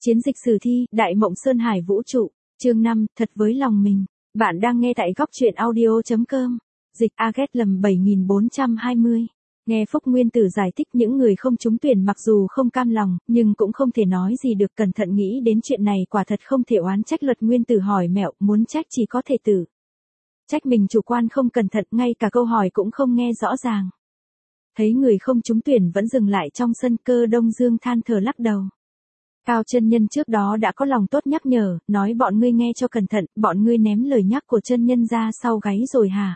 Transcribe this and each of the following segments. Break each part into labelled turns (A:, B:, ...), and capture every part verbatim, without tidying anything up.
A: Chiến dịch sử thi, Đại Mộng Sơn Hải Vũ trụ, chương năm, thật với lòng mình. Bạn đang nghe tại góc truyện audio chấm com. Dịch Aget lầm bảy nghìn bốn trăm hai mươi. Nghe Phúc Nguyên Tử giải thích những người không trúng tuyển mặc dù không cam lòng, nhưng cũng không thể nói gì được, cẩn thận nghĩ đến chuyện này quả thật không thể oán trách Luật Nguyên Tử hỏi mẹo, muốn trách chỉ có thể tử. Trách mình chủ quan không cẩn thận, ngay cả câu hỏi cũng không nghe rõ ràng. Thấy người không trúng tuyển vẫn dừng lại trong sân, Cơ Đông Dương than thở lắc đầu. Cao chân nhân trước đó đã có lòng tốt nhắc nhở, nói bọn ngươi nghe cho cẩn thận, bọn ngươi ném lời nhắc của chân nhân ra sau gáy rồi hả?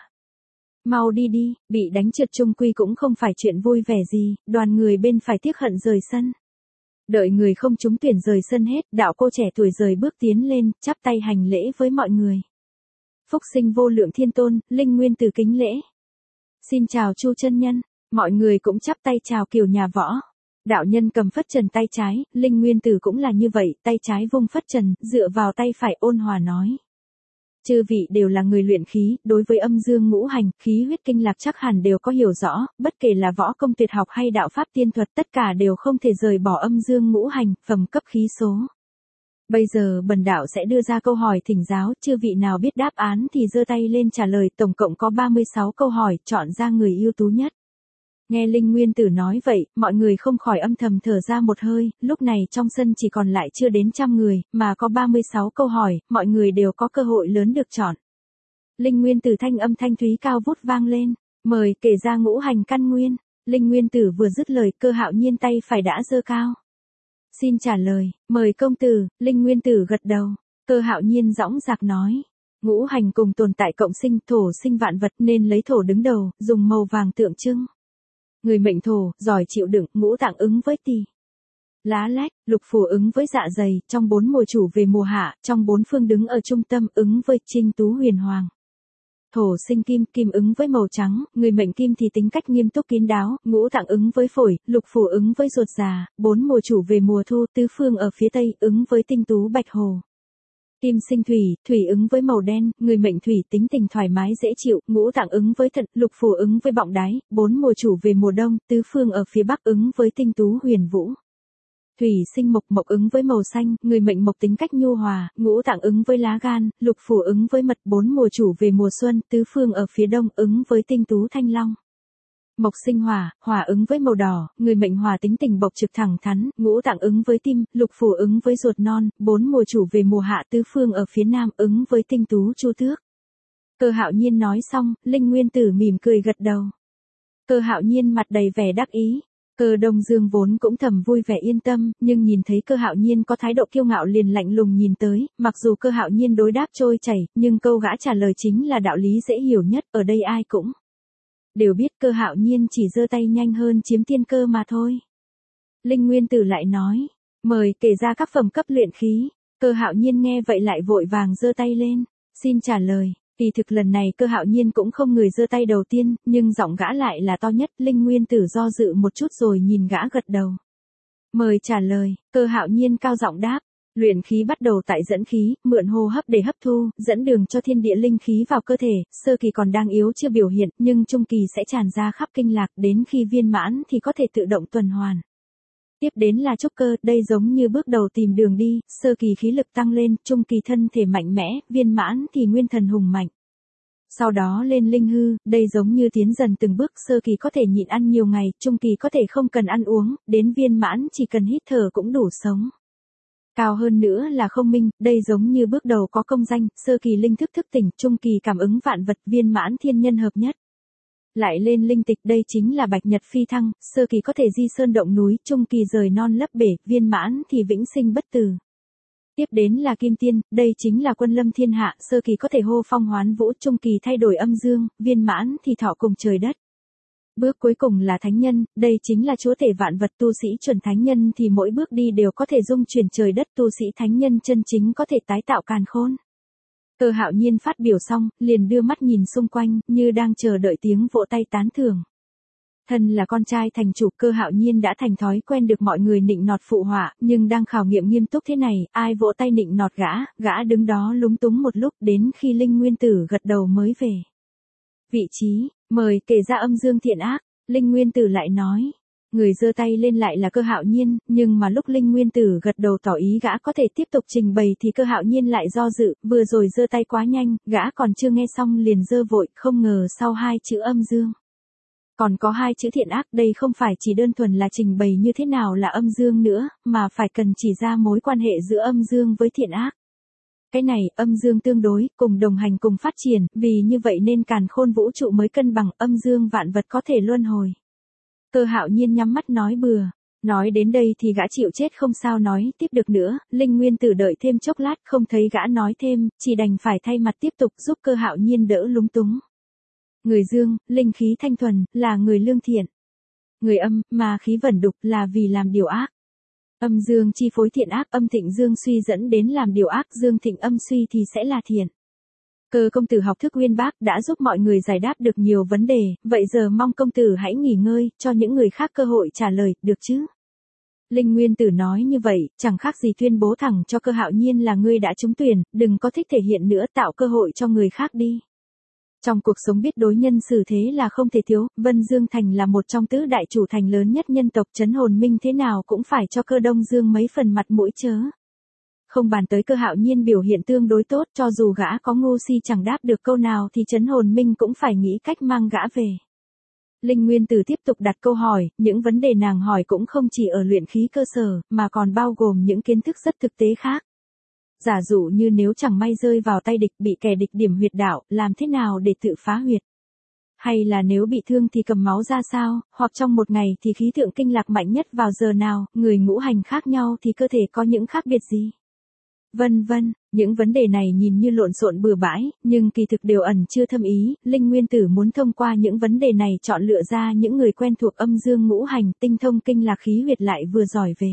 A: Mau đi đi, bị đánh trượt chung quy cũng không phải chuyện vui vẻ gì, đoàn người bên phải tiếc hận rời sân. Đợi người không trúng tuyển rời sân hết, đạo cô trẻ tuổi rời bước tiến lên, chắp tay hành lễ với mọi người. Phúc sinh vô lượng thiên tôn, Linh Nguyên Tử kính lễ. Xin chào Chu chân nhân, mọi người cũng chắp tay chào kiểu nhà võ. Đạo nhân cầm phất trần tay trái, Linh Nguyên Tử cũng là như vậy, tay trái vung phất trần, dựa vào tay phải ôn hòa nói. Chư vị đều là người luyện khí, đối với âm dương ngũ hành, khí huyết kinh lạc chắc hẳn đều có hiểu rõ, bất kể là võ công tuyệt học hay đạo pháp tiên thuật, tất cả đều không thể rời bỏ âm dương ngũ hành, phẩm cấp khí số. Bây giờ bần đạo sẽ đưa ra câu hỏi thỉnh giáo, chư vị nào biết đáp án thì giơ tay lên trả lời, tổng cộng có ba mươi sáu câu hỏi, chọn ra người ưu tú nhất. Nghe Linh Nguyên Tử nói vậy, mọi người không khỏi âm thầm thở ra một hơi, lúc này trong sân chỉ còn lại chưa đến trăm người, mà có ba mươi sáu câu hỏi, mọi người đều có cơ hội lớn được chọn. Linh Nguyên Tử thanh âm thanh thúy cao vút vang lên, mời kể ra ngũ hành căn nguyên. Linh Nguyên Tử vừa dứt lời, Cơ Hạo Nhiên tay phải đã giơ cao. Xin trả lời, mời công tử. Linh Nguyên Tử gật đầu, Cơ Hạo Nhiên dõng dạc nói. Ngũ hành cùng tồn tại cộng sinh, thổ sinh vạn vật nên lấy thổ đứng đầu, dùng màu vàng tượng trưng. Người mệnh thổ, giỏi chịu đựng, ngũ tạng ứng với tỳ. Lá lách, lục phủ ứng với dạ dày, trong bốn mùa chủ về mùa hạ, trong bốn phương đứng ở trung tâm ứng với trinh tú huyền hoàng. Thổ sinh kim, kim ứng với màu trắng, người mệnh kim thì tính cách nghiêm túc kín đáo, ngũ tạng ứng với phổi, lục phủ ứng với ruột già, bốn mùa chủ về mùa thu, tứ phương ở phía tây ứng với tinh tú bạch hồ. Kim sinh thủy, thủy ứng với màu đen, người mệnh thủy tính tình thoải mái dễ chịu, ngũ tạng ứng với thận, lục phủ ứng với bọng đái, bốn mùa chủ về mùa đông, tứ phương ở phía bắc ứng với tinh tú huyền vũ. Thủy sinh mộc, mộc ứng với màu xanh, người mệnh mộc tính cách nhu hòa, ngũ tạng ứng với lá gan, lục phủ ứng với mật, bốn mùa chủ về mùa xuân, tứ phương ở phía đông ứng với tinh tú thanh long. Mộc sinh hỏa, hỏa ứng với màu đỏ, người mệnh hỏa tính tình bộc trực thẳng thắn, ngũ tạng ứng với tim, lục phủ ứng với ruột non, bốn mùa chủ về mùa hạ, tứ phương ở phía nam ứng với tinh tú chu tước. Cơ Hạo Nhiên nói xong, Linh Nguyên Tử mỉm cười gật đầu. Cơ Hạo Nhiên mặt đầy vẻ đắc ý. Cơ Đông Dương vốn cũng thầm vui vẻ yên tâm, nhưng nhìn thấy Cơ Hạo Nhiên có thái độ kiêu ngạo liền lạnh lùng nhìn tới, mặc dù Cơ Hạo Nhiên đối đáp trôi chảy, nhưng câu gã trả lời chính là đạo lý dễ hiểu nhất, ở đây ai cũng đều biết Cơ Hạo Nhiên chỉ giơ tay nhanh hơn chiếm tiên cơ mà thôi. Linh Nguyên Tử lại nói, mời kể ra các phẩm cấp luyện khí. Cơ Hạo Nhiên nghe vậy lại vội vàng giơ tay lên, xin trả lời. Kỳ thực lần này Cơ Hạo Nhiên cũng không người giơ tay đầu tiên, nhưng giọng gã lại là to nhất. Linh Nguyên Tử do dự một chút rồi nhìn gã gật đầu. Mời trả lời. Cơ Hạo Nhiên cao giọng đáp. Luyện khí bắt đầu tại dẫn khí, mượn hô hấp để hấp thu, dẫn đường cho thiên địa linh khí vào cơ thể, sơ kỳ còn đang yếu chưa biểu hiện, nhưng trung kỳ sẽ tràn ra khắp kinh lạc, đến khi viên mãn thì có thể tự động tuần hoàn. Tiếp đến là trúc cơ, đây giống như bước đầu tìm đường đi, sơ kỳ khí lực tăng lên, trung kỳ thân thể mạnh mẽ, viên mãn thì nguyên thần hùng mạnh. Sau đó lên linh hư, đây giống như tiến dần từng bước, sơ kỳ có thể nhịn ăn nhiều ngày, trung kỳ có thể không cần ăn uống, đến viên mãn chỉ cần hít thở cũng đủ sống. Cao hơn nữa là không minh, đây giống như bước đầu có công danh, sơ kỳ linh thức thức tỉnh, trung kỳ cảm ứng vạn vật, viên mãn thiên nhân hợp nhất. Lại lên linh tịch, đây chính là bạch nhật phi thăng, sơ kỳ có thể di sơn động núi, trung kỳ rời non lấp bể, viên mãn thì vĩnh sinh bất tử. Tiếp đến là kim tiên, đây chính là quân lâm thiên hạ, sơ kỳ có thể hô phong hoán vũ, trung kỳ thay đổi âm dương, viên mãn thì thọ cùng trời đất. Bước cuối cùng là thánh nhân, đây chính là chúa tể vạn vật, tu sĩ chuẩn thánh nhân thì mỗi bước đi đều có thể dung chuyển trời đất, tu sĩ thánh nhân chân chính có thể tái tạo càn khôn. Cơ Hạo Nhiên phát biểu xong, liền đưa mắt nhìn xung quanh, như đang chờ đợi tiếng vỗ tay tán thưởng. Thân là con trai thành chủ, Cơ Hạo Nhiên đã thành thói quen được mọi người nịnh nọt phụ họa, nhưng đang khảo nghiệm nghiêm túc thế này, ai vỗ tay nịnh nọt gã, gã đứng đó lúng túng một lúc, đến khi Linh Nguyên Tử gật đầu mới về vị trí. Mời kể ra âm dương thiện ác. Linh Nguyên Tử lại nói, Người giơ tay lên lại là Cơ Hạo Nhiên, nhưng mà lúc Linh Nguyên Tử gật đầu tỏ ý gã có thể tiếp tục trình bày thì Cơ Hạo Nhiên lại do dự, vừa rồi giơ tay quá nhanh, gã còn chưa nghe xong liền giơ vội, không ngờ sau hai chữ âm dương. Còn có hai chữ thiện ác, đây không phải chỉ đơn thuần là trình bày như thế nào là âm dương nữa, mà phải cần chỉ ra mối quan hệ giữa âm dương với thiện ác. Cái này, âm dương tương đối, cùng đồng hành cùng phát triển, vì như vậy nên càn khôn vũ trụ mới cân bằng, âm dương vạn vật có thể luân hồi. Cơ Hạo Nhiên nhắm mắt nói bừa. Nói đến đây thì gã chịu chết không sao nói tiếp được nữa, Linh Nguyên Tử đợi thêm chốc lát không thấy gã nói thêm, chỉ đành phải thay mặt tiếp tục giúp Cơ Hạo Nhiên đỡ lúng túng. Người dương, linh khí thanh thuần, là người lương thiện. Người âm, mà khí vẩn đục là vì làm điều ác. Âm dương chi phối thiện ác, âm thịnh dương suy dẫn đến làm điều ác, dương thịnh âm suy thì sẽ là thiện. Cơ công tử học thức uyên bác đã giúp mọi người giải đáp được nhiều vấn đề, vậy giờ mong công tử hãy nghỉ ngơi, cho những người khác cơ hội trả lời, được chứ? Linh Nguyên Tử nói như vậy, chẳng khác gì tuyên bố thẳng cho Cơ Hạo Nhiên là ngươi đã trúng tuyển, đừng có thích thể hiện nữa, tạo cơ hội cho người khác đi. Trong cuộc sống biết đối nhân xử thế là không thể thiếu, Vân Dương Thành là một trong tứ đại chủ thành lớn nhất nhân tộc, Trấn Hồn Minh thế nào cũng phải cho Cơ Đông Dương mấy phần mặt mũi chớ. Không bàn tới Cơ Hạo Nhiên biểu hiện tương đối tốt, cho dù gã có ngu si chẳng đáp được câu nào thì Trấn Hồn Minh cũng phải nghĩ cách mang gã về. Linh Nguyên Tử tiếp tục đặt câu hỏi, những vấn đề nàng hỏi cũng không chỉ ở luyện khí cơ sở, mà còn bao gồm những kiến thức rất thực tế khác. Giả dụ như nếu chẳng may rơi vào tay địch bị kẻ địch điểm huyệt đạo, làm thế nào để tự phá huyệt? Hay là nếu bị thương thì cầm máu ra sao, hoặc trong một ngày thì khí tượng kinh lạc mạnh nhất vào giờ nào, người ngũ hành khác nhau thì cơ thể có những khác biệt gì? Vân vân, những vấn đề này nhìn như lộn xộn bừa bãi, nhưng kỳ thực đều ẩn chưa thâm ý, Linh Nguyên Tử muốn thông qua những vấn đề này chọn lựa ra những người quen thuộc âm dương ngũ hành, tinh thông kinh lạc khí huyệt lại vừa giỏi về.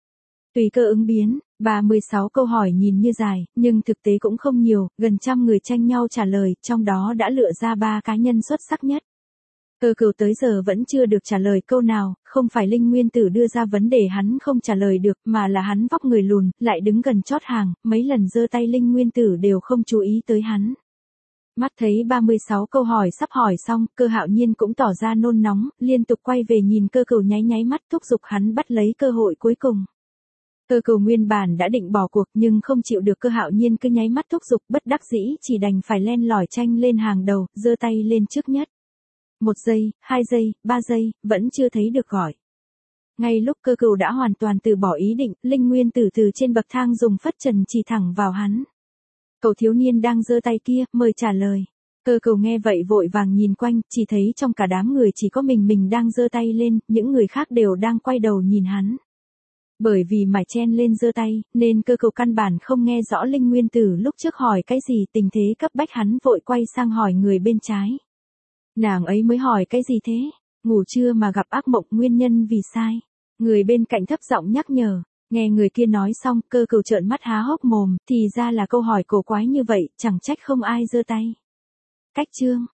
A: Tùy cơ ứng biến, ba mươi sáu câu hỏi nhìn như dài, nhưng thực tế cũng không nhiều, gần trăm người tranh nhau trả lời, trong đó đã lựa ra ba cá nhân xuất sắc nhất. Cơ Cửu tới giờ vẫn chưa được trả lời câu nào, không phải Linh Nguyên Tử đưa ra vấn đề hắn không trả lời được, mà là hắn vóc người lùn, lại đứng gần chót hàng, mấy lần giơ tay Linh Nguyên Tử đều không chú ý tới hắn. Mắt thấy ba mươi sáu câu hỏi sắp hỏi xong, Cơ Hạo Nhiên cũng tỏ ra nôn nóng, liên tục quay về nhìn Cơ Cửu nháy nháy mắt thúc giục hắn bắt lấy cơ hội cuối cùng. Cơ Cửu nguyên bản đã định bỏ cuộc nhưng không chịu được Cơ Hạo Nhiên cứ nháy mắt thúc giục, bất đắc dĩ chỉ đành phải len lỏi tranh lên hàng đầu, giơ tay lên trước nhất. Một giây, hai giây, ba giây, vẫn chưa thấy được gọi. Ngay lúc Cơ Cửu đã hoàn toàn từ bỏ ý định, Linh Nguyên Tử từ trên bậc thang dùng phất trần chỉ thẳng vào hắn. Cậu thiếu niên đang giơ tay kia, mời trả lời. Cơ Cửu nghe vậy vội vàng nhìn quanh, chỉ thấy trong cả đám người chỉ có mình mình đang giơ tay lên, những người khác đều đang quay đầu nhìn hắn. Bởi vì mải chen lên giơ tay, nên Cơ Cửu căn bản không nghe rõ Linh Nguyên Tử lúc trước hỏi cái gì, tình thế cấp bách hắn vội quay sang hỏi người bên trái. Nàng ấy mới hỏi cái gì thế? Ngủ trưa mà gặp ác mộng, nguyên nhân vì sai. Người bên cạnh thấp giọng nhắc nhở. Nghe người kia nói xong, Cơ Cửu trợn mắt há hốc mồm, thì ra là câu hỏi cổ quái như vậy, chẳng trách không ai giơ tay. Cách chương